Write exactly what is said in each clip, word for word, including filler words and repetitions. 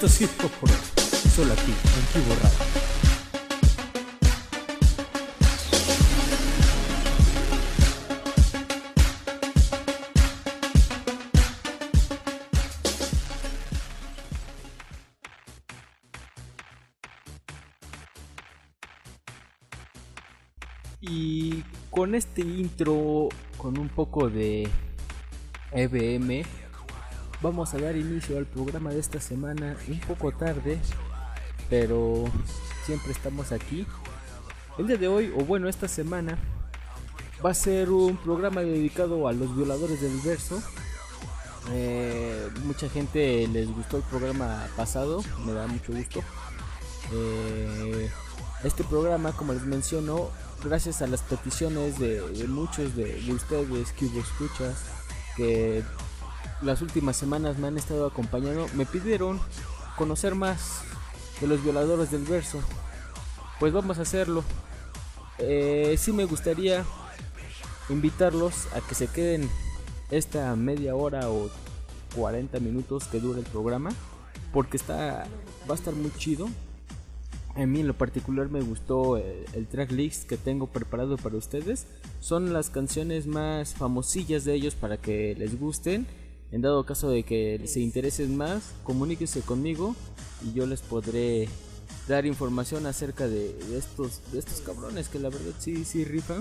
Esto es Hip Hop Pro, solo aquí, en Kibo Radio. Y con este intro, con un poco de E B M, vamos a dar inicio al programa de esta semana, un poco tarde, pero siempre estamos aquí. El día de hoy, o bueno, esta semana, va a ser un programa dedicado a los violadores del verso. Eh, mucha gente les gustó el programa pasado, me da mucho gusto. Eh, este programa, como les menciono, gracias a las peticiones de, de muchos de, de ustedes, Kibo Escuchas, que las últimas semanas me han estado acompañando, me pidieron conocer más de los violadores del verso. Pues vamos a hacerlo. Eh, sí me gustaría invitarlos a que se queden esta media hora o cuarenta minutos que dura el programa, porque está va a estar muy chido. A mí en lo particular me gustó el, el tracklist que tengo preparado para ustedes. Son las canciones más famosillas de ellos para que les gusten. En dado caso de que se interesen más, comuníquense conmigo y yo les podré dar información acerca de, de estos de estos cabrones que la verdad sí, sí rifan.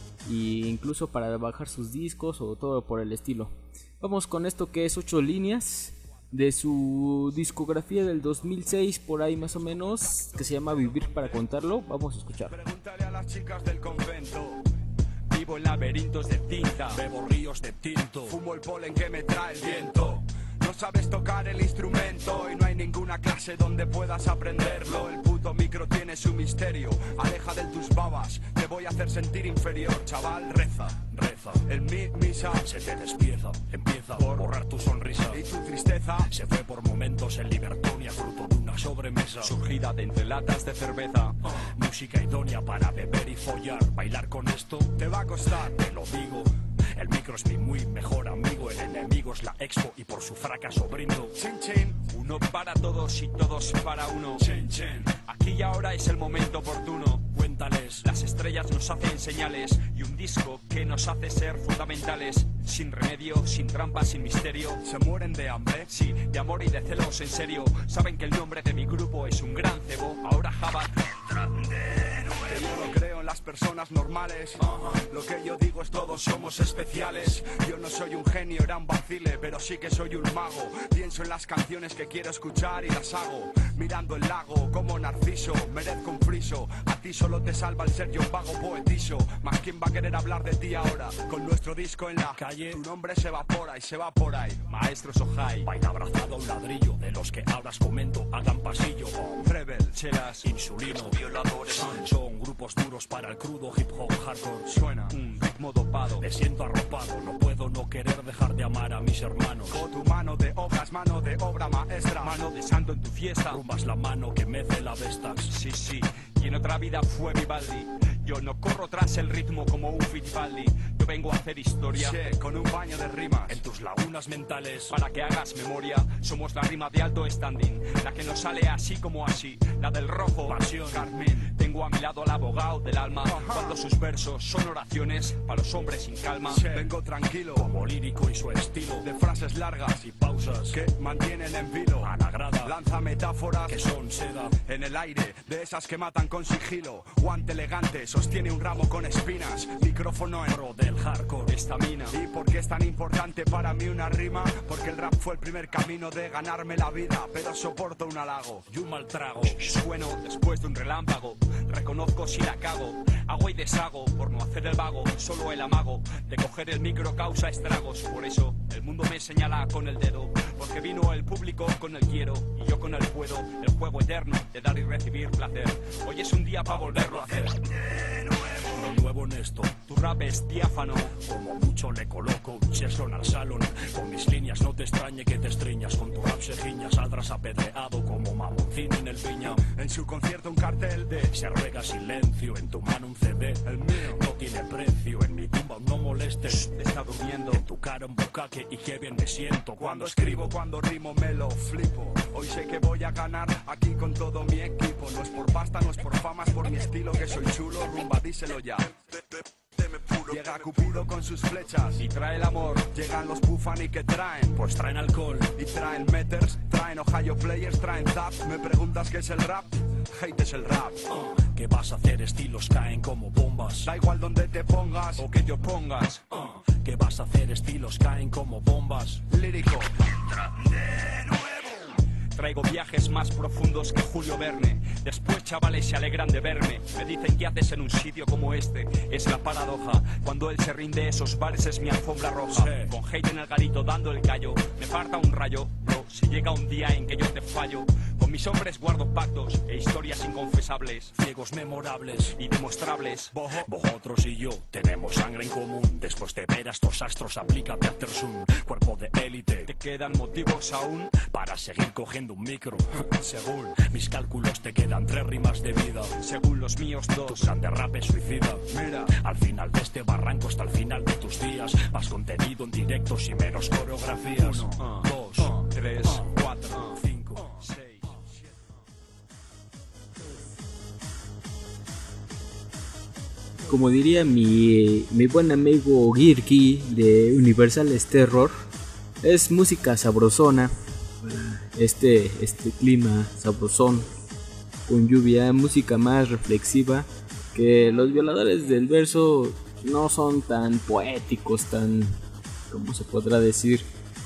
Y incluso para bajar sus discos o todo por el estilo. Vamos con esto que es ocho líneas de su discografía del dos mil seis, por ahí más o menos, que se llama Vivir para contarlo. Vamos a escuchar. Pregúntale a las chicas del convento. Vivo en laberintos de tinta, bebo ríos de tinto, fumo el polen que me trae el viento. No sabes tocar el instrumento y no hay ninguna clase donde puedas aprenderlo. El puto micro tiene su misterio, aleja de tus babas, te voy a hacer sentir inferior, chaval, reza, reza. En mi misa se te despieza, empieza por borrar tu sonrisa y tu tristeza se fue por momentos en Libertonia, fruto de una sobremesa surgida de entre latas de cerveza. Oh, música idónea para beber y follar, bailar con esto te va a costar, te lo digo. El micro es mi muy mejor amigo, el enemigo es la expo y por su fracaso brindo. Chin chin, uno para todos y todos para uno. Chin chin, aquí y ahora es el momento oportuno. Cuéntales, las estrellas nos hacen señales y un disco que nos hace ser fundamentales. Sin remedio, sin trampa, sin misterio. ¿Se mueren de hambre? Sí, de amor y de celos, en serio. Saben que el nombre de mi grupo es un gran cebo. Ahora Java entran de nuevo. Que yo no creo en las personas normales. uh-huh. Lo que yo digo es todos somos especiales. Yo no soy un genio, era un vacile, pero sí que soy un mago. Pienso en las canciones que quiero escuchar y las hago mirando el lago como Narciso. Merezco un friso, a ti solo te salva el ser yo un vago poetizo. Más quién va a querer hablar de ti ahora, con nuestro disco en la calle. Tu nombre se evapora y se va por ahí. Maestro Sohai, vaina abrazado a un ladrillo, de los que ahora os comento, hagan pasillo. Rebel, chelas, insulino, violadores, Sanchón, grupos duros para el crudo hip hop hardcore. Suena un ritmo dopado, me siento arropado, no puedo no querer dejar de amar a mis hermanos. Con tu mano de obras, mano de obra maestra, mano de santo en tu fiesta, rumbas la mano que mece la Vestax. Sí, sí, y en otra vida fue Vivaldi. Yo no corro tras el ritmo como un Fittipaldi. Yo vengo a hacer historia, sí, con un baño de rimas en tus lagunas mentales, para que hagas memoria. Somos la rima de alto standing, la que nos sale así como así, la del rojo, pasión, Carmen. Tengo a mi lado al abogado del alma, uh-huh. Cuando sus versos son oraciones para los hombres sin calma, sí. Vengo tranquilo, como lírico y su estilo, de frases largas y pausas que mantienen en vilo a la grada. Lanza metáforas que son seda en el aire, de esas que matan con sigilo. Guante elegante, sostiene un ramo con espinas, micrófono en ro del hardcore, estamina. ¿Y por qué es tan importante para mí una rima? Porque el rap fue el primer camino de ganarme la vida, pero soporto un halago y un mal trago. Sueno después de un relámpago, reconozco si la cago, hago y deshago por no hacer el vago. Solo el amago de coger el micro causa estragos, por eso el mundo me señala con el dedo, porque vino el público con el quiero y yo con el puedo, el juego eterno de dar y recibir placer. Hoy es un día para volverlo a hacer de nuevo. Lo nuevo en esto, tu rap es diáfano, como mucho le coloco un Chesson al salón. Con mis líneas no te extrañe que te estriñas, con tu rap se giña, saldrás apedreado como mamoncín en el viña. En su concierto un cartel de se ruega silencio, en tu mano un C D, el mío no tiene precio. En mi rumba, no molestes. Está durmiendo en tu cara un bucaque y qué bien me siento. Cuando escribo, cuando rimo me lo flipo. Hoy sé que voy a ganar aquí con todo mi equipo. No es por pasta, no es por fama, es por mi estilo que soy chulo. Rumba, díselo ya. Llega Cupido con sus flechas y trae el amor. Llegan los Bufan y que traen, pues traen alcohol y traen meters, traen Ohio Players, traen tap. Me preguntas qué es el rap, hate es el rap. uh, ¿Qué vas a hacer? Estilos caen como bombas. Da igual donde te pongas o que yo pongas. uh, ¿Qué vas a hacer? Estilos caen como bombas. Lírico de nuevo. Traigo viajes más profundos que Julio Verne. Después chavales se alegran de verme. Me dicen ¿qué haces en un sitio como este? Es la paradoja. Cuando él se rinde esos bares es mi alfombra roja. Sí. Con hate en el garito dando el callo. Me parta un rayo, bro. Si llega un día en que yo te fallo. Con mis hombres guardo pactos e historias inconfesables. Ciegos memorables y demostrables. Vosotros y yo tenemos sangre en común. Después de ver a estos astros aplica Peterson. Cuerpo de élite. ¿Te quedan motivos aún para seguir cogiendo un micro? Según mis cálculos te quedan tres rimas de vida. Según los míos dos. Tu grande rap es suicida. Mira, al final de este barranco hasta el final de tus días. Más contenido en directos y menos coreografías. Uno, uh, dos, uh, tres, uh, cuatro, uh, cinco, seis. Como diría mi, mi buen amigo Girky de Universal Terror, es música sabrosona. Este, este clima sabrosón con lluvia, música más reflexiva, que los violadores del verso no son tan poéticos, tan, ¿cómo se podrá decir?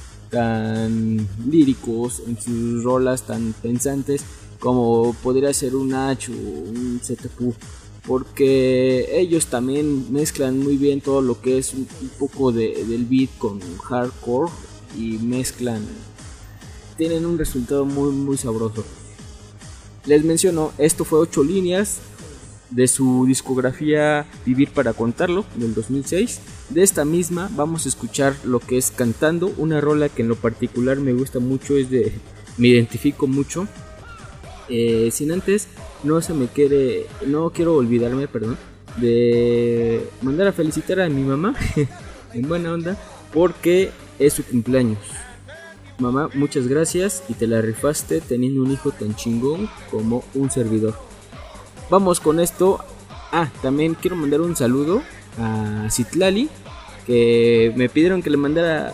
Tan líricos en sus rolas, tan pensantes como podría ser un Nacho, un Z T P, porque ellos también mezclan muy bien todo lo que es un, un poco de, del beat con hardcore y mezclan, tienen un resultado muy muy sabroso. Les menciono, esto fue ocho líneas de su discografía Vivir para Contarlo del dos mil seis. De esta misma vamos a escuchar lo que es Cantando, una rola que en lo particular me gusta mucho, es de, me identifico mucho. Eh, sin antes, no se me quiere, no quiero olvidarme, perdón, de mandar a felicitar a mi mamá en buena onda porque es su cumpleaños. Mamá, muchas gracias y te la rifaste teniendo un hijo tan chingón como un servidor. Vamos con esto. Ah, también quiero mandar un saludo a Citlali, que me pidieron que le mandara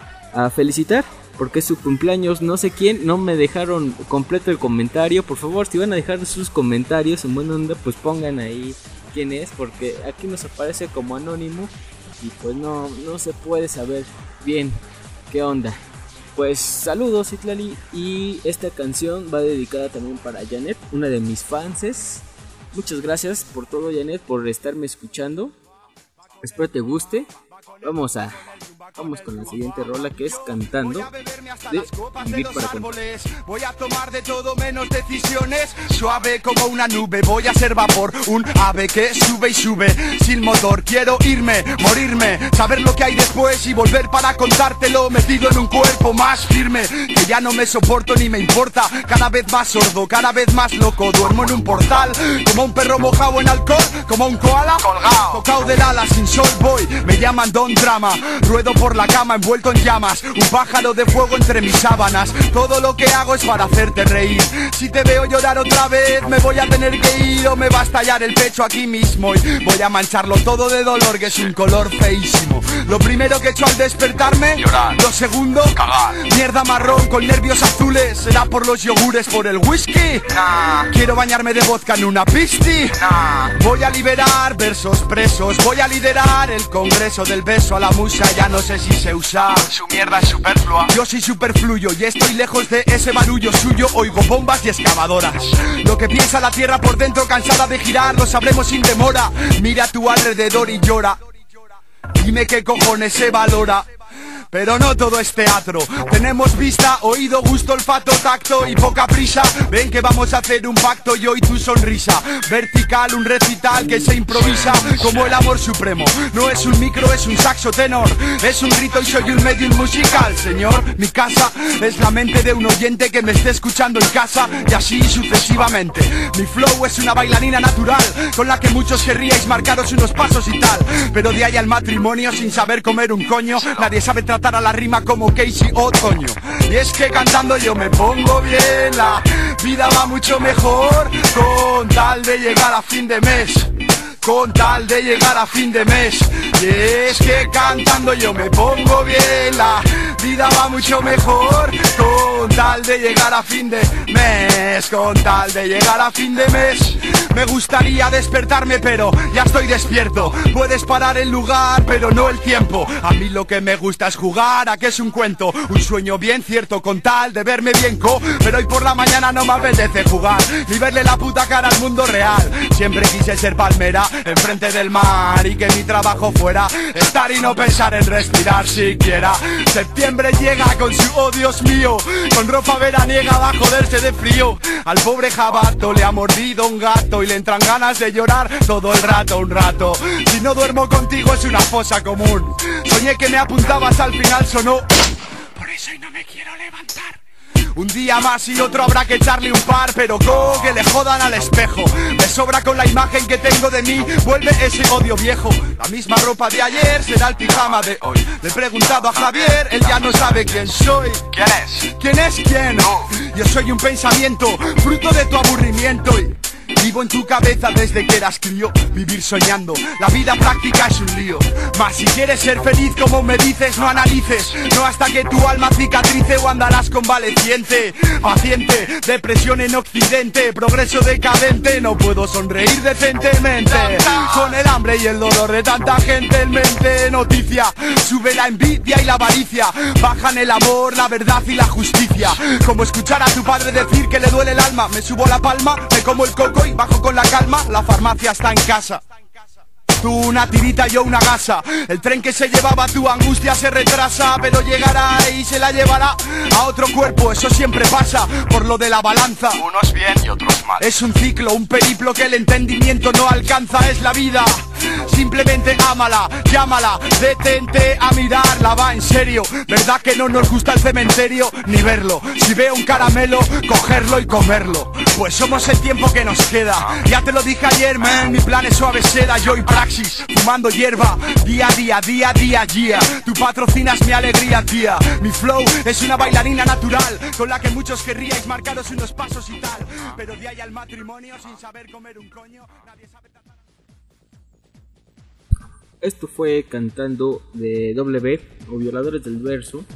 a felicitar porque es su cumpleaños. No sé quién, no me dejaron completo el comentario. Por favor, si van a dejar sus comentarios en buena onda, pues pongan ahí quién es, porque aquí nos aparece como anónimo y pues no, no se puede saber bien qué onda. Pues saludos Citlali, y esta canción va dedicada también para Janet, una de mis fanses. Muchas gracias por todo, Janet, por estarme escuchando. Espero te guste. Vamos a vamos con la siguiente rola, que es Cantando, de Vivir para Contar. Voy a tomar de todo menos decisiones, suave como una nube, voy a ser vapor, un ave que sube y sube, sin motor. Quiero irme, morirme, saber lo que hay después y volver para contártelo, metido en un cuerpo más firme, que ya no me soporto ni me importa, cada vez más sordo, cada vez más loco, duermo en un portal, como un perro mojado en alcohol, como un koala, colgado, tocado del ala, sin sol voy, me llaman Don Drama, ruedo por la cama envuelto en llamas, un pájaro de fuego entre mis sábanas, todo lo que hago es para hacerte reír, si te veo llorar otra vez me voy a tener que ir o me va a estallar el pecho aquí mismo y voy a mancharlo todo de dolor, que es un color feísimo. Lo primero que he hecho al despertarme, llorar. Lo segundo, cagar. Mierda marrón con nervios azules, ¿será por los yogures, por el whisky? Nah. Quiero bañarme de vodka en una pisti. Nah. Voy a liberar versos presos, voy a liderar el congreso del beso a la musa, ya no sé si se usa, su mierda es superflua. Yo soy superfluyo y estoy lejos de ese barullo suyo, oigo bombas y excavadoras. Lo que piensa la tierra por dentro, cansada de girar, lo sabremos sin demora. Mira a tu alrededor y llora, dime qué cojones se valora. pero no todo es teatro. Tenemos vista, oído, gusto, olfato, tacto y poca prisa. Ven que vamos a hacer un pacto, yo y tu sonrisa. Vertical, un recital que se improvisa como el amor supremo. No es un micro, es un saxo tenor. Es un rito y soy un medium musical, señor. Mi casa es la mente de un oyente que me esté escuchando en casa, y así sucesivamente. Mi flow es una bailarina natural con la que muchos querríais marcaros unos pasos y tal. Pero de ahí al matrimonio sin saber comer un coño, nadie sabe tratar a la rima como Casey Otoño. Y es que cantando yo me pongo bien, la vida va mucho mejor con tal de llegar a fin de mes. Con tal de llegar a fin de mes. Y es que cantando yo me pongo bien, la vida va mucho mejor con tal de llegar a fin de mes. Con tal de llegar a fin de mes. Me gustaría despertarme pero ya estoy despierto. Puedes parar el lugar pero no el tiempo. A mí lo que me gusta es jugar a que es un cuento, un sueño bien cierto con tal de verme bien co. Pero hoy por la mañana no me apetece jugar ni verle la puta cara al mundo real. Siempre quise ser palmera enfrente del mar y que mi trabajo fuera estar y no pensar en respirar siquiera. Septiembre llega con su oh Dios mío, con ropa veraniega va a joderse de frío. Al pobre jabato le ha mordido un gato y le entran ganas de llorar todo el rato, un rato. Si no duermo contigo es una fosa común. Soñé que me apuntabas, al final sonó. Por eso hoy no me quiero levantar. Un día más y otro habrá que echarle un par, pero go, que le jodan al espejo. Me sobra con la imagen que tengo de mí, vuelve ese odio viejo. La misma ropa de ayer será el pijama de hoy. Le he preguntado a Javier, él ya no sabe quién soy. ¿Quién es? ¿Quién es quién? No. Yo soy un pensamiento, fruto de tu aburrimiento y vivo en tu cabeza desde que eras crío. Vivir soñando, la vida práctica es un lío. Mas si quieres ser feliz como me dices, no analices. No hasta que tu alma cicatrice o andarás convaleciente. Paciente, depresión en occidente, progreso decadente. No puedo sonreír decentemente con el hambre y el dolor de tanta gente en mente. Noticia, sube la envidia y la avaricia. Bajan el amor, la verdad y la justicia. Como escuchar a tu padre decir que le duele el alma. Me subo la palma, me como el coco y bajo con la calma, la farmacia está en casa. Tú una tirita, yo una gasa. El tren que se llevaba tu angustia se retrasa, pero llegará y se la llevará a otro cuerpo, eso siempre pasa por lo de la balanza. Unos bien y otros mal. Es un ciclo, un periplo que el entendimiento no alcanza, es la vida. Simplemente ámala, llámala, detente a mirarla, va en serio. ¿Verdad que no nos gusta el cementerio ni verlo? Si veo un caramelo, cogerlo y comerlo. Pues somos el tiempo que nos queda. Ya te lo dije ayer, man, mi plan es suave seda, yo y praxis, fumando hierba, día a día, día a día, día. Tú patrocinas mi alegría, tía. Mi flow es una bailarina natural, con la que muchos querríais marcaros unos pasos y tal. Pero de ahí al matrimonio, sin saber comer un coño, nadie sabe tratar. Esto fue Cantando de W o Violadores del Verso.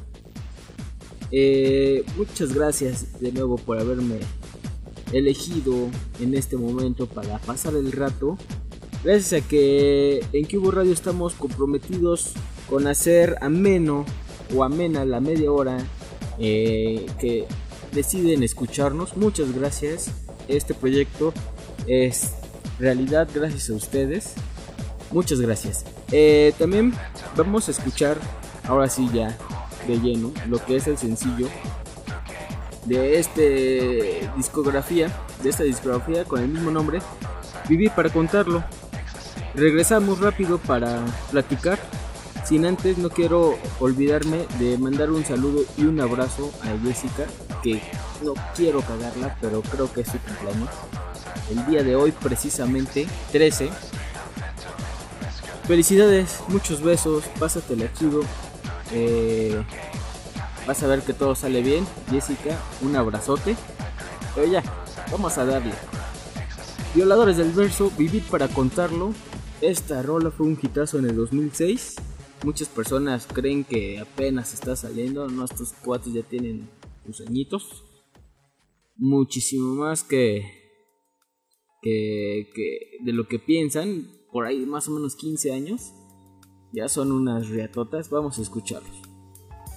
Eh, muchas gracias de nuevo por haberme elegido en este momento para pasar el rato. Gracias a que en Cubo Radio estamos comprometidos con hacer ameno o amena la media hora eh, que deciden escucharnos. Muchas gracias. Este proyecto es realidad gracias a ustedes. Muchas gracias. Eh, también vamos a escuchar ahora sí ya de lleno lo que es el sencillo de este discografía, de esta discografía con el mismo nombre, Vivir para contarlo. Regresamos rápido para platicar. Sin antes, no quiero olvidarme de mandar un saludo y un abrazo a Jessica, que no quiero cagarla, pero creo que es su cumpleaños. El día de hoy, precisamente, trece. Felicidades, muchos besos, pásatela chido. Eh, vas a ver que todo sale bien. Jessica, un abrazote. Pero ya, vamos a darle. Violadores del Verso, Vivir para contarlo. Esta rola fue un hitazo en el dos mil seis. Muchas personas creen que apenas está saliendo. No, estos cuates ya tienen sus añitos. Muchísimo más que, que, que de lo que piensan. Por ahí más o menos quince años. Ya son unas riatotas. Vamos a escucharlos.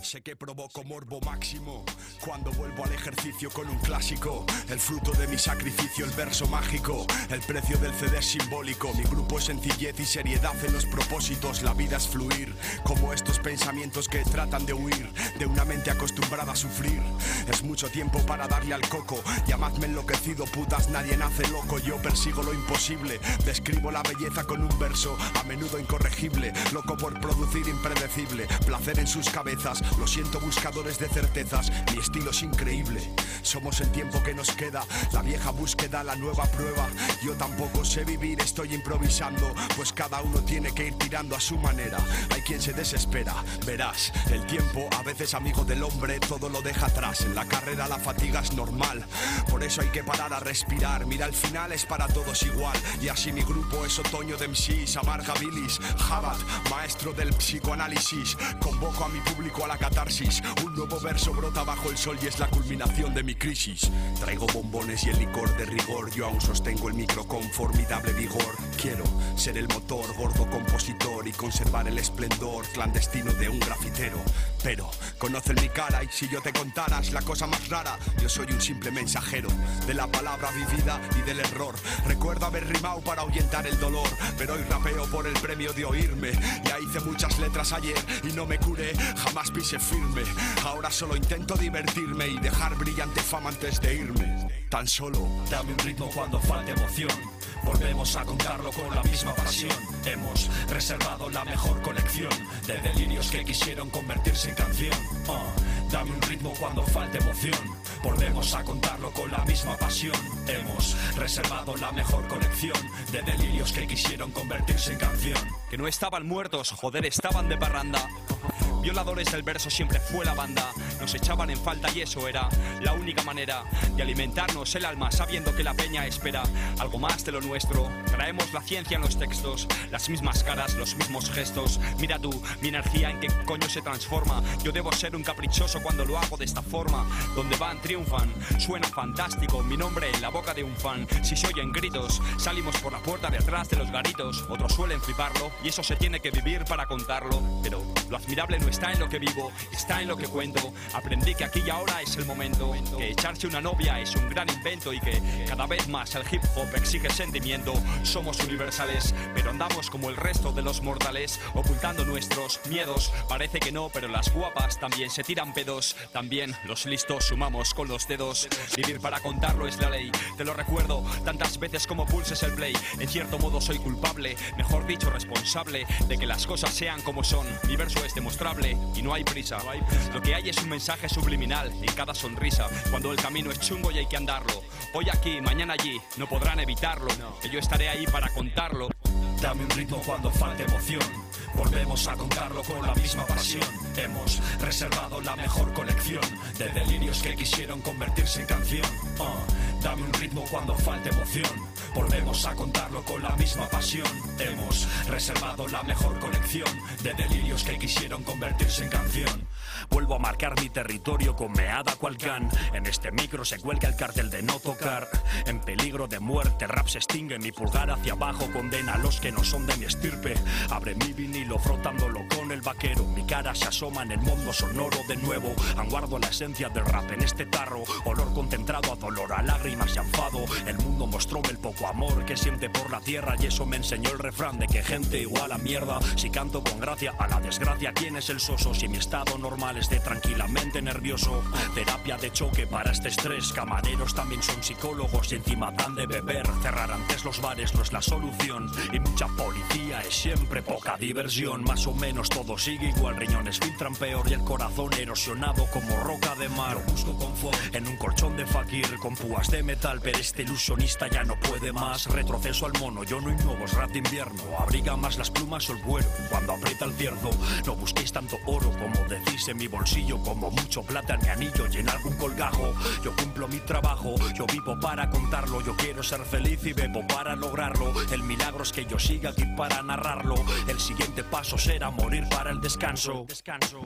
Sé que provoco morbo máximo cuando vuelvo al ejercicio con un clásico. El fruto de mi sacrificio, el verso mágico. El precio del C D es simbólico. Mi grupo es sencillez y seriedad en los propósitos. La vida es fluir, como estos pensamientos que tratan de huir de una mente acostumbrada a sufrir. Es mucho tiempo para darle al coco. Llamadme enloquecido, putas, nadie nace loco. Yo persigo lo imposible, describo la belleza con un verso a menudo incorregible. Loco por producir impredecible, placer en sus cabezas. Lo siento, buscadores de certezas, mi estilo es increíble. Somos el tiempo que nos queda, la vieja búsqueda, la nueva prueba. Yo tampoco sé vivir, estoy improvisando, pues cada uno tiene que ir tirando a su manera. Hay quien se desespera, verás, el tiempo, a veces amigo del hombre, todo lo deja atrás. En la carrera la fatiga es normal, por eso hay que parar a respirar. Mira, al final es para todos igual, y así mi grupo es otoño de M Cs, amarga bilis, Jabat, maestro del psicoanálisis. Convoco a mi público a la catarsis, un nuevo verso brota bajo el sol y es la culminación de mi crisis. Traigo bombones y el licor de rigor, yo aún sostengo el micro con formidable vigor. Quiero ser el motor, gordo compositor, y conservar el esplendor clandestino de un grafitero. Pero conocen mi cara y si yo te contaras la cosa más rara, yo soy un simple mensajero de la palabra vivida y del error. Recuerdo haber rimado para ahuyentar el dolor, pero hoy rapeo por el premio de oírme. Ya hice muchas letras ayer y no me curé, jamás pise firme. Ahora solo intento divertirme y dejar brillante fama antes de irme. Tan solo dame un ritmo cuando falte emoción. Volvemos a contarlo con la misma pasión. Hemos reservado la mejor colección de delirios que quisieron convertirse en canción. uh, Dame un ritmo cuando falte emoción. Volvemos a contarlo con la misma pasión. Hemos reservado la mejor colección de delirios que quisieron convertirse en canción. Que no estaban muertos, joder, estaban de parranda. Violadores del verso siempre fue la banda. Nos echaban en falta y eso era la única manera de alimentarnos el alma, sabiendo que la peña espera algo más de lo nuestro. Traemos la ciencia en los textos, las mismas caras, los mismos gestos. Mira tú, mi energía en qué coño se transforma. Yo debo ser un caprichoso cuando lo hago de esta forma. Donde van, triunfan, suena fantástico. Mi nombre en la boca de un fan. Si se oyen gritos, salimos por la puerta de atrás de los garitos. Otros suelen fliparlo y eso se tiene que vivir para contarlo. Pero lo admirable no está en lo que vivo, está en lo que cuento. Aprendí que aquí y ahora es el momento, que echarse una novia es un gran invento y que cada vez más el hip hop exige sentimiento. Somos universales, pero andamos como el resto de los mortales, ocultando nuestros miedos. Parece que no, pero las guapas también se tiran pedos. También los listos sumamos con los dedos. Vivir para contarlo es la ley, te lo recuerdo tantas veces como pulses el play. En cierto modo soy culpable, mejor dicho responsable, de que las cosas sean como son. Mi verso es demostrable y no hay prisa. Lo que hay es un mensaje subliminal en cada sonrisa, cuando el camino es chungo y hay que andarlo. Hoy aquí, mañana allí, no podrán evitarlo, que yo estaré ahí para contarlo. Dame un ritmo cuando falte emoción. Volvemos a contarlo con la misma pasión. Hemos reservado la mejor colección de delirios que quisieron convertirse en canción. uh, Dame un ritmo cuando falte emoción. Volvemos a contarlo con la misma pasión. Hemos reservado la mejor colección de delirios que quisieron convertirse en canción. Vuelvo a marcar mi territorio con meada cual can. En este micro se cuelga el cartel de no tocar. En peligro de muerte, rap se extingue. Mi pulgar hacia abajo condena a los que no son de mi estirpe. Abre mi vinilo frotándolo con el vaquero. Mi cara se asoma en el mundo sonoro de nuevo. Anguardo la esencia del rap en este tarro. Olor concentrado a dolor, a lágrimas y a enfado. El mundo mostróme el poco amor que siente por la tierra, y eso me enseñó el refrán de que gente igual a mierda. Si canto con gracia a la desgracia, ¿quién es el soso? Si mi estado normal es de tranquilamente nervioso. Terapia de choque para este estrés. Camareros también son psicólogos y encima dan de beber. Cerrar antes los bares no es la solución, y mucha policía es siempre poca diversión. Más o menos todo sigue igual, riñones filtran peor y el corazón erosionado como roca de mar. Yo busco confort en un colchón de fakir con púas de metal, pero este ilusionista ya no puede más. Retroceso al mono, yo no innovo, es rap de invierno. Abriga más las plumas o el vuelo cuando aprieta el cierzo. No busquéis tanto oro como decís en mi bolsillo, como mucho plata en mi anillo y en algún colgajo. Yo cumplo mi trabajo, yo vivo para contarlo. Yo quiero ser feliz y bebo para lograrlo. El milagro es que yo siga aquí para narrarlo. El siguiente paso será morir para el descanso. Descanso.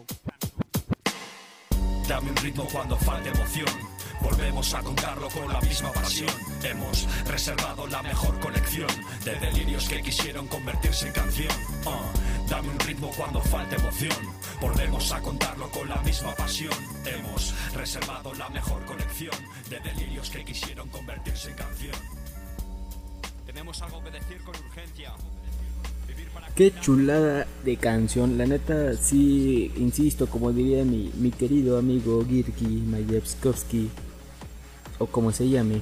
Dame un ritmo cuando falte emoción. Volvemos a contarlo con la misma pasión. Hemos reservado la mejor colección de delirios que quisieron convertirse en canción. uh, Dame un ritmo cuando falte emoción. volvemos a contarlo con la misma pasión. Hemos reservado la mejor colección de delirios que quisieron convertirse en canción. Tenemos algo que decir con urgencia. Qué chulada de canción, la neta, sí, insisto, como diría mi, mi querido amigo Girki Mayevskovsky, o como se llame.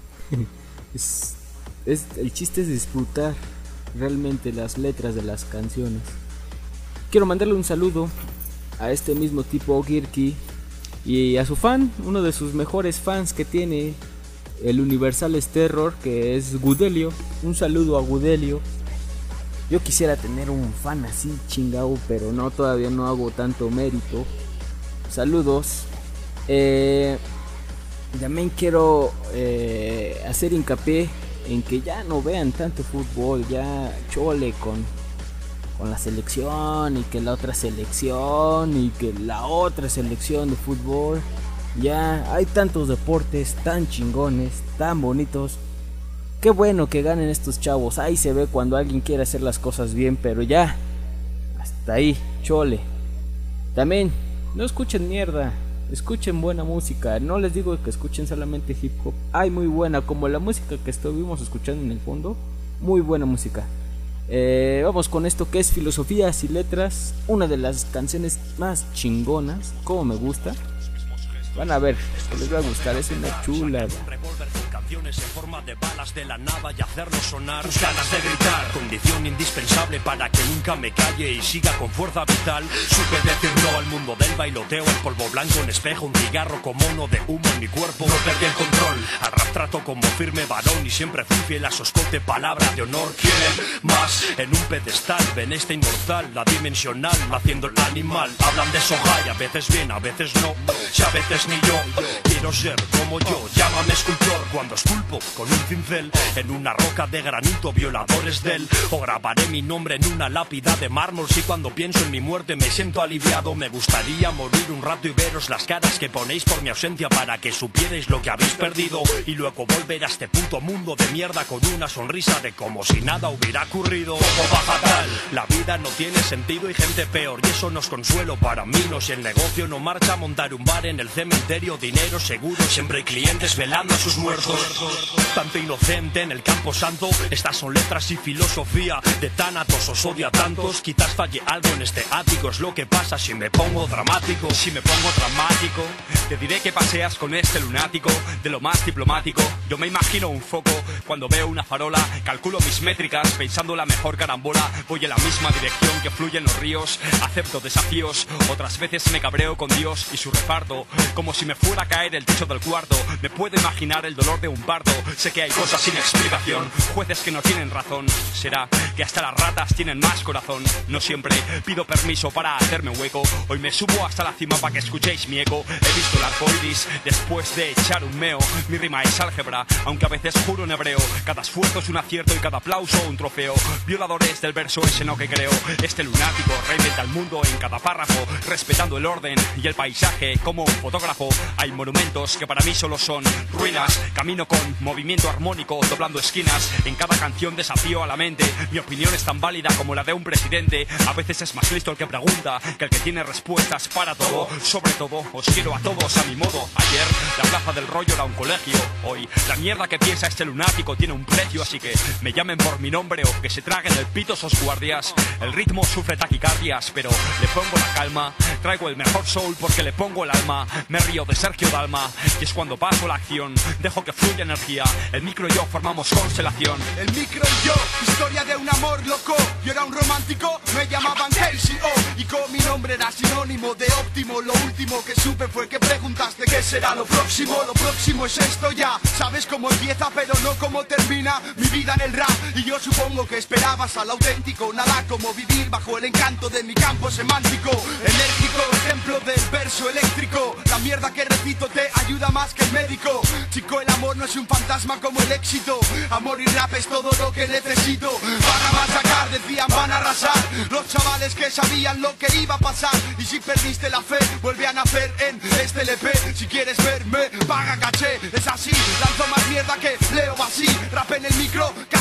es, es, el chiste es disfrutar realmente las letras de las canciones. Quiero mandarle un saludo a este mismo tipo Girki y a su fan, uno de sus mejores fans que tiene, el Universal Terror, que es Gudelio. Un saludo a Gudelio. Yo quisiera tener un fan así chingado, pero no, todavía no hago tanto mérito. Saludos. Eh, también quiero eh, hacer hincapié en que ya no vean tanto fútbol, ya chole con, con la selección y que la otra selección y que la otra selección de fútbol. Ya hay tantos deportes tan chingones, tan bonitos. Qué bueno que ganen estos chavos. Ahí se ve cuando alguien quiere hacer las cosas bien, pero ya, hasta ahí, chole. También, no escuchen mierda, escuchen buena música. No les digo que escuchen solamente hip hop. Hay muy buena, como la música que estuvimos escuchando en el fondo. Muy buena música. eh, Vamos con esto que es Filosofías y Letras, una de las canciones más chingonas. Como me gusta. Van a ver, les va a gustar, es una chula. En forma de balas de la nada y hacernos sonar ganas de gritar, condición indispensable para que nunca me calle y siga con fuerza vital. Supe decir no al mundo del bailoteo, el polvo blanco en espejo, un cigarro con mono de humo en mi cuerpo. No perdí el control, al rap trato como firme varón y siempre fui fiel a su escote, palabra de honor. Quieren más en un pedestal, ven esta inmortal, la dimensional, haciendo el animal. Hablan de soja y a veces bien, a veces no, si a veces ni yo. Quiero ser como yo, llámame escultor cuando esculpo con un cincel en una roca de granito, violadores del, o grabaré mi nombre en una lápida de mármol. Si cuando pienso en mi muerte me siento aliviado, me gustaría morir un rato y veros las caras que ponéis por mi ausencia para que supierais lo que habéis perdido y luego volver a este puto mundo de mierda con una sonrisa de como si nada hubiera ocurrido. Como va fatal, la vida no tiene sentido y gente peor y eso no es consuelo para mí. No, si el negocio no marcha, montar un bar en el cementerio, dinero seguro, siempre hay clientes velando a sus muertos. Tanto inocente en el campo santo, estas son letras y filosofía de tánatos, os odio a tantos. Quizás falle algo en este ático, es lo que pasa si me pongo dramático. Si me pongo dramático, te diré que paseas con este lunático de lo más diplomático. Yo me imagino un foco cuando veo una farola, calculo mis métricas pensando la mejor carambola. Voy en la misma dirección que fluyen los ríos, acepto desafíos, otras veces me cabreo con Dios y su reparto, como si me fuera a caer el techo del cuarto. Me puedo imaginar el dolor de un parto, sé que hay cosas sin explicación, jueces que no tienen razón. Será que hasta las ratas tienen más corazón. No siempre pido permiso para hacerme hueco, hoy me subo hasta la cima para que escuchéis mi eco. He visto el arco iris después de echar un meo, mi rima es álgebra, aunque a veces juro en hebreo. Cada esfuerzo es un acierto y cada aplauso un trofeo. Violadores del verso ese no que creo, este lunático reinventa el mundo en cada párrafo, respetando el orden y el paisaje como un fotógrafo. Hay monumentos que para mí solo son ruinas, camino con movimiento armónico, doblando esquinas. En cada canción desafío a la mente, mi opinión es tan válida como la de un presidente. A veces es más listo el que pregunta que el que tiene respuestas para todo. Sobre todo, os quiero a todos a mi modo. Ayer, la plaza del rollo era un colegio. Hoy, la mierda que piensa este lunático tiene un precio, así que me llamen por mi nombre o que se traguen el pito esos guardias. El ritmo sufre taquicardias, pero le pongo la calma. Traigo el mejor soul porque le pongo el alma. Me río de Sergio Dalma y es cuando paso la acción. Dejo que fluya energía, el micro y yo formamos constelación. El micro y yo, historia de un amor loco. Yo era un romántico, me llamaban Casey O y con mi nombre era sinónimo de óptimo. Lo último que supe fue que preguntaste qué será lo próximo. Lo próximo es esto ya, sabes cómo empieza pero no cómo termina mi vida en el rap. Y yo supongo que esperabas al auténtico, nada como vivir bajo el encanto de mi campo semántico. Enérgico, ejemplo del verso eléctrico. La mierda que recito te ayuda más que el médico. Chico, el amor no es un fantasma como el éxito. Amor y rap es todo lo que necesito. Van a machacar, decían van a arrasar. Los chavales que sabían lo que iba a pasar. Y si perdiste la fe, vuelve a nacer en este L P. Si quieres verme, paga caché. Es así, lanzo más mierda que leo así. Rap en el micro, caché.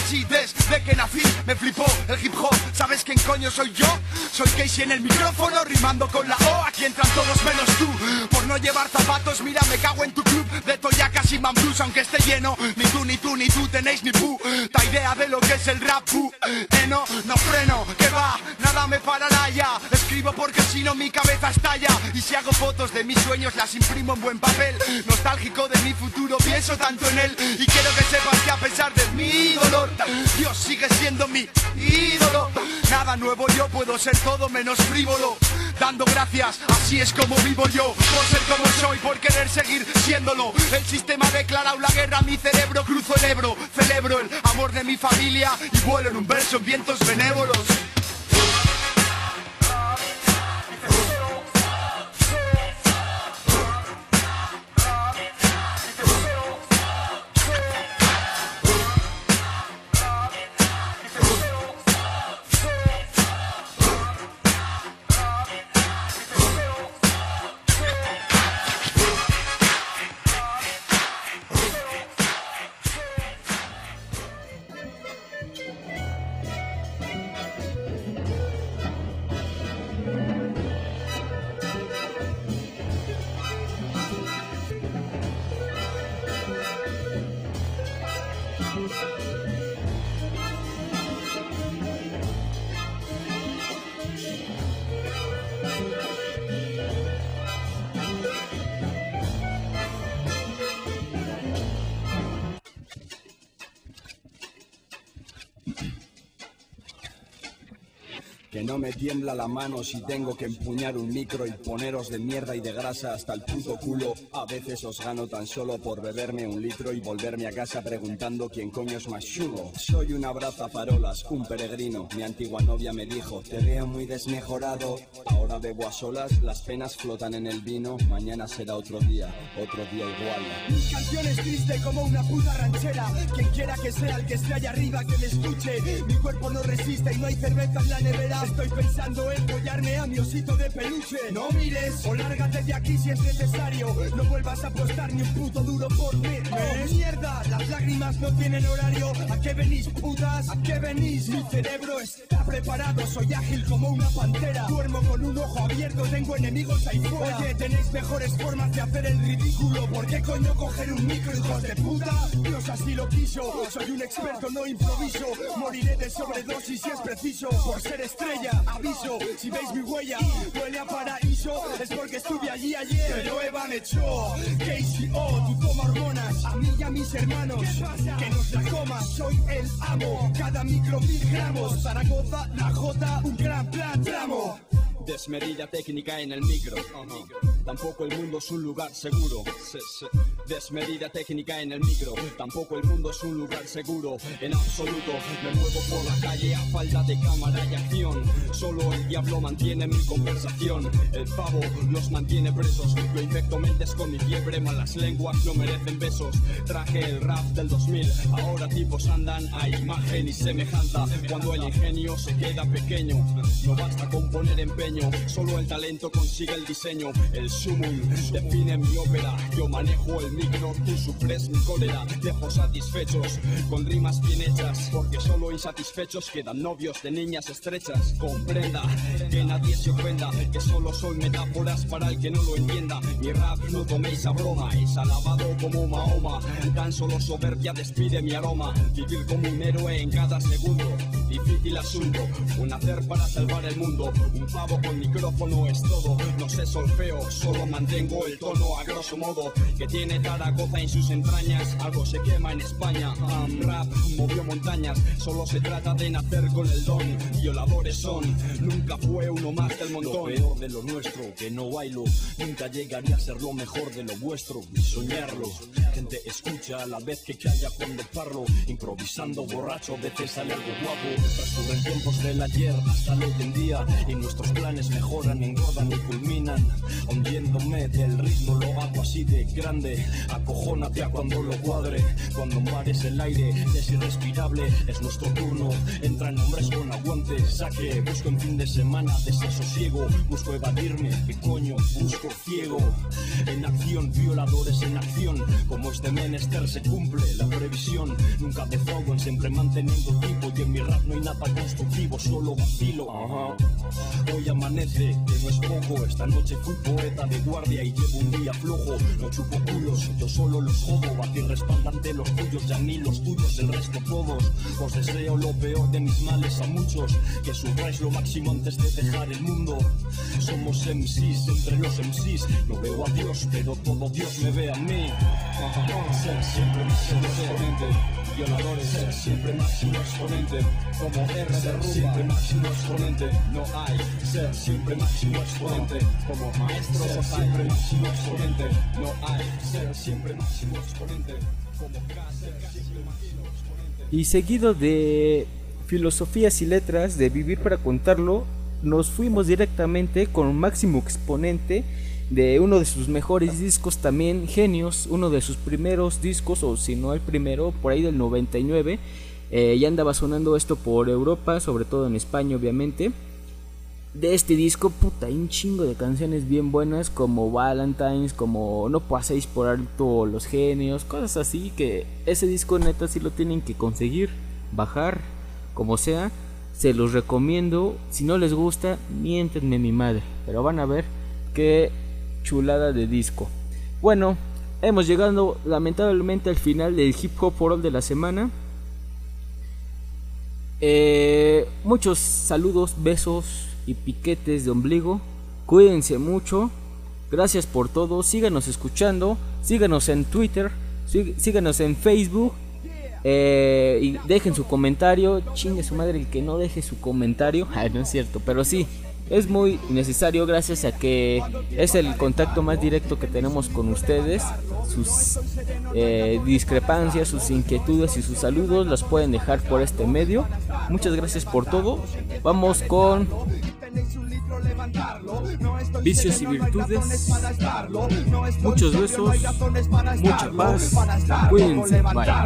así desde que nací. Me flipó el hip hop, ¿sabes quién coño soy yo? Soy Casey en el micrófono, rimando con la O. Aquí entran todos menos tú. Por no llevar zapatos, mira, me cago en tu club de toyacas y mambrus. Aunque esté lleno, ni tú, ni tú, ni tú tenéis ni puta idea de lo que es el rap. Pu, eh, no, no freno, que va, nada me parará ya. Escribo porque si no mi cabeza estalla. Y si hago fotos de mis sueños las imprimo en buen papel. Nostálgico de mi futuro, pienso tanto en él. Y quiero que sepas que a pesar de mi dolor, Dios sigue siendo mi ídolo. Nada nuevo, yo puedo ser todo menos frívolo. Dando gracias, así es como vivo yo. Por ser como soy, por querer seguir siéndolo. El sistema ha declarado la guerra a mi cerebro. Cruzo el Ebro, celebro el amor de mi familia y vuelo en un verso en vientos benévolos. Que no me tiembla la mano si tengo que empuñar un micro y poneros de mierda y de grasa hasta el puto culo. A veces os gano tan solo por beberme un litro y volverme a casa preguntando quién coño es más chulo. Soy un abrazafarolas, un peregrino. Mi antigua novia me dijo, te veo muy desmejorado. Ahora bebo a solas, las penas flotan en el vino. Mañana será otro día, otro día igual. Mi canción es triste como una puta ranchera. Quien quiera que sea el que esté allá arriba que me escuche. Mi cuerpo no resiste y no hay cerveza en la nevera. Estoy pensando en follarme a mi osito de peluche. No mires o lárgate de aquí si es necesario. No vuelvas a apostar ni un puto duro por mí. ¡Oh, mierda! Las lágrimas no tienen horario. ¿A qué venís, putas? ¿A qué venís? Mi cerebro está preparado. Soy ágil como una pantera. Duermo con un ojo abierto. Tengo enemigos ahí fuera. Oye, tenéis mejores formas de hacer el ridículo. ¿Por qué coño coger un micro, hijos de puta? Dios así lo quiso. Soy un experto, no improviso. Moriré de sobredosis si es preciso. Por ser estrella. Aviso, si veis mi huella, huele a paraíso, es porque estuve allí ayer. Pero Eva me echó, Casey O, tú toma hormonas, a mí y a mis hermanos, que nos la comas, soy el amo, cada micro mil gramos, Zaragoza, la Jota, un gran plan, tramo. Desmedida técnica en el micro. Uh-huh. Tampoco el mundo es un lugar seguro. Sí, sí. Desmedida técnica en el micro. Tampoco el mundo es un lugar seguro. En absoluto. Me muevo por la calle a falta de cámara y acción. Solo el diablo mantiene mi conversación. El pavo los mantiene presos. Yo infecto mentes con mi fiebre. Malas lenguas no merecen besos. Traje el rap del dos mil. Ahora tipos andan a imagen y semejanza. Cuando el ingenio se queda pequeño. No basta con poner empeño. Solo el talento consigue el diseño. El sumum define mi ópera. Yo manejo el micro, tú sufres mi cólera. Dejo satisfechos con rimas bien hechas. Porque solo insatisfechos quedan novios de niñas estrechas. Comprenda que nadie se ofenda, que solo son metáforas para el que no lo entienda. Mi rap no toméis a broma, es alabado como Mahoma. Tan solo soberbia despide mi aroma. Vivir como un héroe en cada segundo. Difícil asunto, un hacer para salvar el mundo. Un pavo con micrófono es todo. No sé solfeo, solo mantengo el tono a grosso modo. Que tiene Zaragoza en sus entrañas. Algo se quema en España. Um, rap movió montañas. Solo se trata de nacer con el don. Violadores son, nunca fue uno más del montón. Lo peor de lo nuestro, que no bailo. Nunca llegaría a ser lo mejor de lo vuestro. Ni soñarlo. Gente escucha a la vez que calla cuando parlo. Improvisando borracho, a veces sale algo guapo. Transcurren tiempos del ayer hasta el hoy en día. Y nuestros planes mejoran, engordan y culminan. Hundiéndome del ritmo, lo hago así de grande. Acojónate a cuando lo cuadre. Cuando mares el aire es irrespirable. Es nuestro turno, entran hombres con aguante. Saque, busco en fin de semana desasosiego. Busco evadirme, ¿qué coño? Busco ciego. En acción, violadores en acción. Como este menester se cumple la previsión. Nunca defraudo en siempre manteniendo el tipo. Y en mi rap no hay nada constructivo, solo vacilo. Ajá. Hoy amanece, que no es poco. Esta noche fui poeta de guardia y llevo un día flojo. No chupo culos, yo solo los jodo. A ti respaldan de los tuyos y a mí los tuyos, el resto todos. Os deseo lo peor de mis males a muchos, que subáis lo máximo antes de dejar el mundo. Somos M Cs entre los M Cs. No veo a Dios, pero todo Dios me ve a mí. Ser siempre máximo exponente, violadores, ser siempre máximo exponente. Como R de rumba, siempre máximo exponente. No hay ser siempre máximo exponente. Como maestros, ser siempre máximo exponente. No hay ser siempre máximo exponente. Como K, ser siempre máximo exponente. Y seguido de filosofías y letras de Vivir para Contarlo, nos fuimos directamente con un máximo exponente de uno de sus mejores discos también, Genios, uno de sus primeros discos, o si no el primero, por ahí del noventa y nueve. Eh, ya andaba sonando esto por Europa, sobre todo en España obviamente. De este disco, puta, hay un chingo de canciones bien buenas, como Valentines, como No paséis por alto los genios, cosas así, que ese disco neta sí lo tienen que conseguir, bajar, como sea. Se los recomiendo. Si no les gusta, miéntenme mi madre, pero van a ver qué chulada de disco. Bueno, hemos llegado lamentablemente al final del Hip Hop for All de la semana. Eh, muchos saludos, besos y piquetes de ombligo. Cuídense mucho. Gracias por todo. Síganos escuchando. Síganos en Twitter. Sí, síganos en Facebook. Eh, y dejen su comentario. Chingue su madre el que no deje su comentario. Ay, no es cierto, pero sí, es muy necesario, gracias a que es el contacto más directo que tenemos con ustedes. Sus eh, discrepancias, sus inquietudes y sus saludos los pueden dejar por este medio. Muchas gracias por todo. Vamos con Vicios y Virtudes. Muchos besos, mucha paz. Cuídense,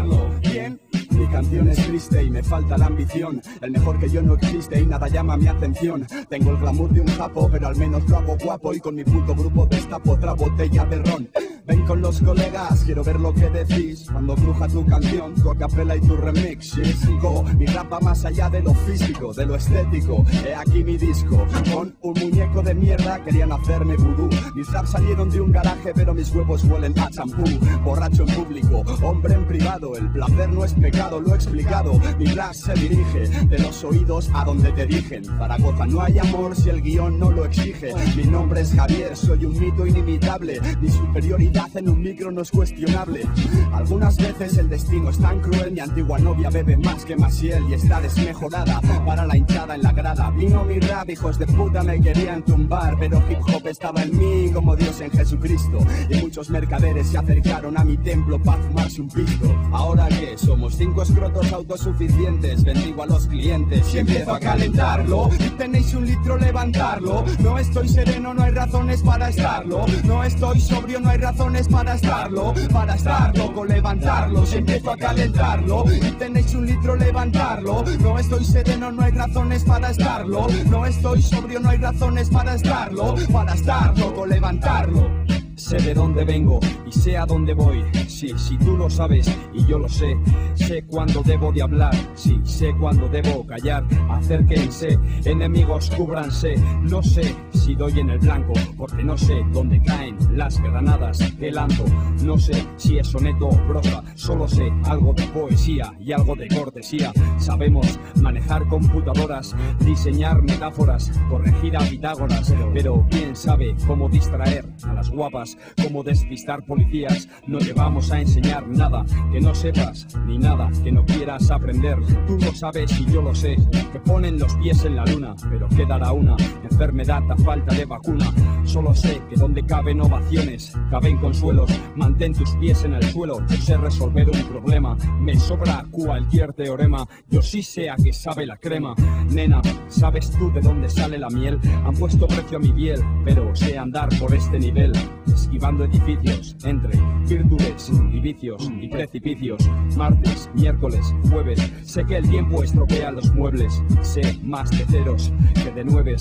bye. Mi canción es triste y me falta la ambición. El mejor que yo no existe y nada llama mi atención. Tengo el glamour de un japo, pero al menos lo hago guapo. Y con mi puto grupo destapo otra botella de ron. Ven con los colegas, quiero ver lo que decís. Cuando cruja tu canción, tu acapella y tu remix. Sigo, mi rap va más allá de lo físico, de lo estético. He aquí mi disco. Con un muñeco de mierda querían hacerme vudú. Mis raps salieron de un garaje, pero mis huevos huelen a champú. Borracho en público, hombre en privado. El placer no es pecado, lo he explicado. Mi rap se dirige de los oídos a donde te dirigen. Zaragoza, no hay amor si el guión no lo exige. Mi nombre es Javier, soy un mito inimitable. Mi superioridad en un micro no es cuestionable. Algunas veces el destino es tan cruel. Mi antigua novia bebe más que Maciel y está desmejorada para la hinchada en la grada. Vino mi rap, hijos de puta me querían tumbar, pero hip hop estaba en mí como Dios en Jesucristo. Y muchos mercaderes se acercaron a mi templo para fumarse un pisto. Ahora que somos cinco escrotos autosuficientes, bendigo a los clientes y empiezo a calentarlo. Tenéis un litro, levantarlo. No estoy sereno, no hay razones para estarlo. No estoy sobrio, no hay razones para estarlo. Para estar loco, levantarlo. Si empiezo a calentarlo. Tenéis un litro, levantarlo. No estoy sereno, no hay razones para estarlo. No estoy sobrio, no hay razones para estarlo. Para estar loco, levantarlo. Sé de dónde vengo y sé a dónde voy. Sí, si tú lo sabes y yo lo sé. Sé cuándo debo de hablar, sí, sé cuándo debo callar. Acérquense, enemigos cúbranse. No sé si doy en el blanco, porque no sé dónde caen las granadas que lanzo. No sé si es soneto o prosa, solo sé algo de poesía y algo de cortesía. Sabemos manejar computadoras, diseñar metáforas, corregir a Pitágoras. Pero quién sabe cómo distraer a las guapas, cómo despistar policías. No te vamos a enseñar nada que no sepas, ni nada que no quieras aprender. Tú lo sabes y yo lo sé, que ponen los pies en la luna, pero quedará una enfermedad a falta de vacuna. Solo sé que donde caben ovaciones, caben consuelos. Mantén tus pies en el suelo, yo sé resolver un problema. Me sobra cualquier teorema, yo sí sé a qué sabe la crema. Nena, ¿sabes tú de dónde sale la miel? Han puesto precio a mi piel, pero sé andar por este nivel, esquivando edificios entre virtudes y vicios y precipicios. Martes, miércoles, jueves, sé que el tiempo estropea los muebles. Sé más de ceros que de nueves. Habré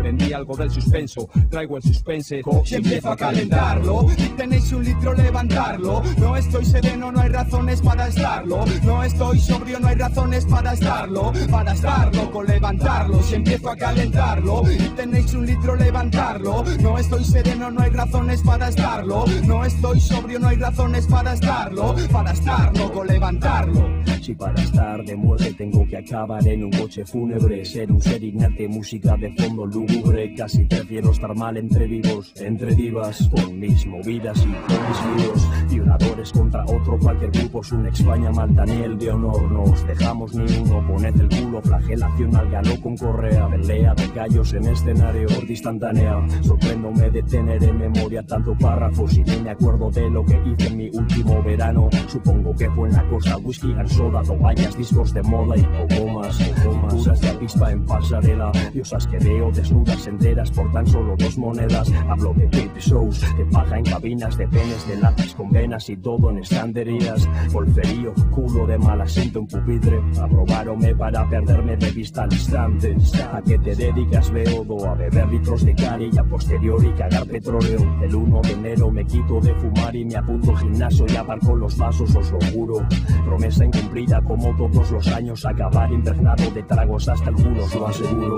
aprendí algo del suspenso, traigo el suspense. Si empiezo a calentarlo, si tenéis un litro levantarlo. No estoy sereno, no hay razones para estarlo. No estoy sobrio, no hay razones para estarlo. Para estar loco, levantarlo. Si empiezo a calentarlo, si tenéis un litro levantarlo. No estoy sereno, no hay razones para estarlo. No estoy sobrio, no hay razones para estarlo. Para estar loco, levantarlo. Si para estar de muerte tengo que acabar en un coche fúnebre, ser un ser inerte, música de fondo lúgubre, casi prefiero estar mal entre vivos, entre divas, con mis movidas y con mis líos, violadores contra otro, cualquier grupo es un España mal Daniel de honor, no os dejamos ni uno, poned el culo, flagelación al galo con correa, pelea de gallos en escenario, instantánea, sorpréndome de tener en memoria tanto párrafos y ni me acuerdo de lo que hice en mi último verano, supongo que fue en la costa, whisky and soda, toallas, discos de moda y poco más, poco más. Curas de avispa en pasarela, diosas que veo desnudas enteras por tan solo dos monedas. Hablo de tape shows, de paja en cabinas, de penes, de lápiz con venas y todo en estanterías. Golferío, culo de mal asiento en pupitre. Aprobaronme para perderme de vista al instante. ¿A qué te dedicas, beodo? A beber litros de cari y a posteriori cagar petróleo. El uno de enero me quito de fumar y me apunto al gimnasio y aparco los vasos, os lo juro. Promesa incumplida como todos los años, acabar impregnado de tragos hasta el culo, os lo aseguro.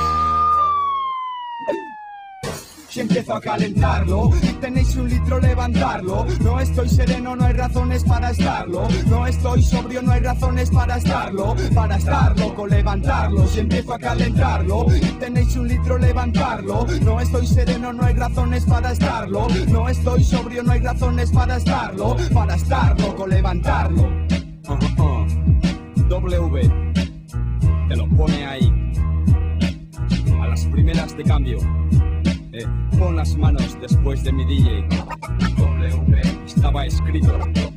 Si empiezo a calentarlo, si tenéis un litro levantarlo. No estoy sereno, no hay razones para estarlo. No estoy sobrio, no hay razones para estarlo. Para estar loco, levantarlo. Si empiezo a calentarlo, si tenéis un litro levantarlo. No estoy sereno, no hay razones para estarlo. No estoy sobrio, no hay razones para estarlo. Para estar loco, levantarlo. Uh, uh, uh. W te lo pone ahí a las primeras de cambio, eh, pon las manos después de mi D J. W estaba escrito.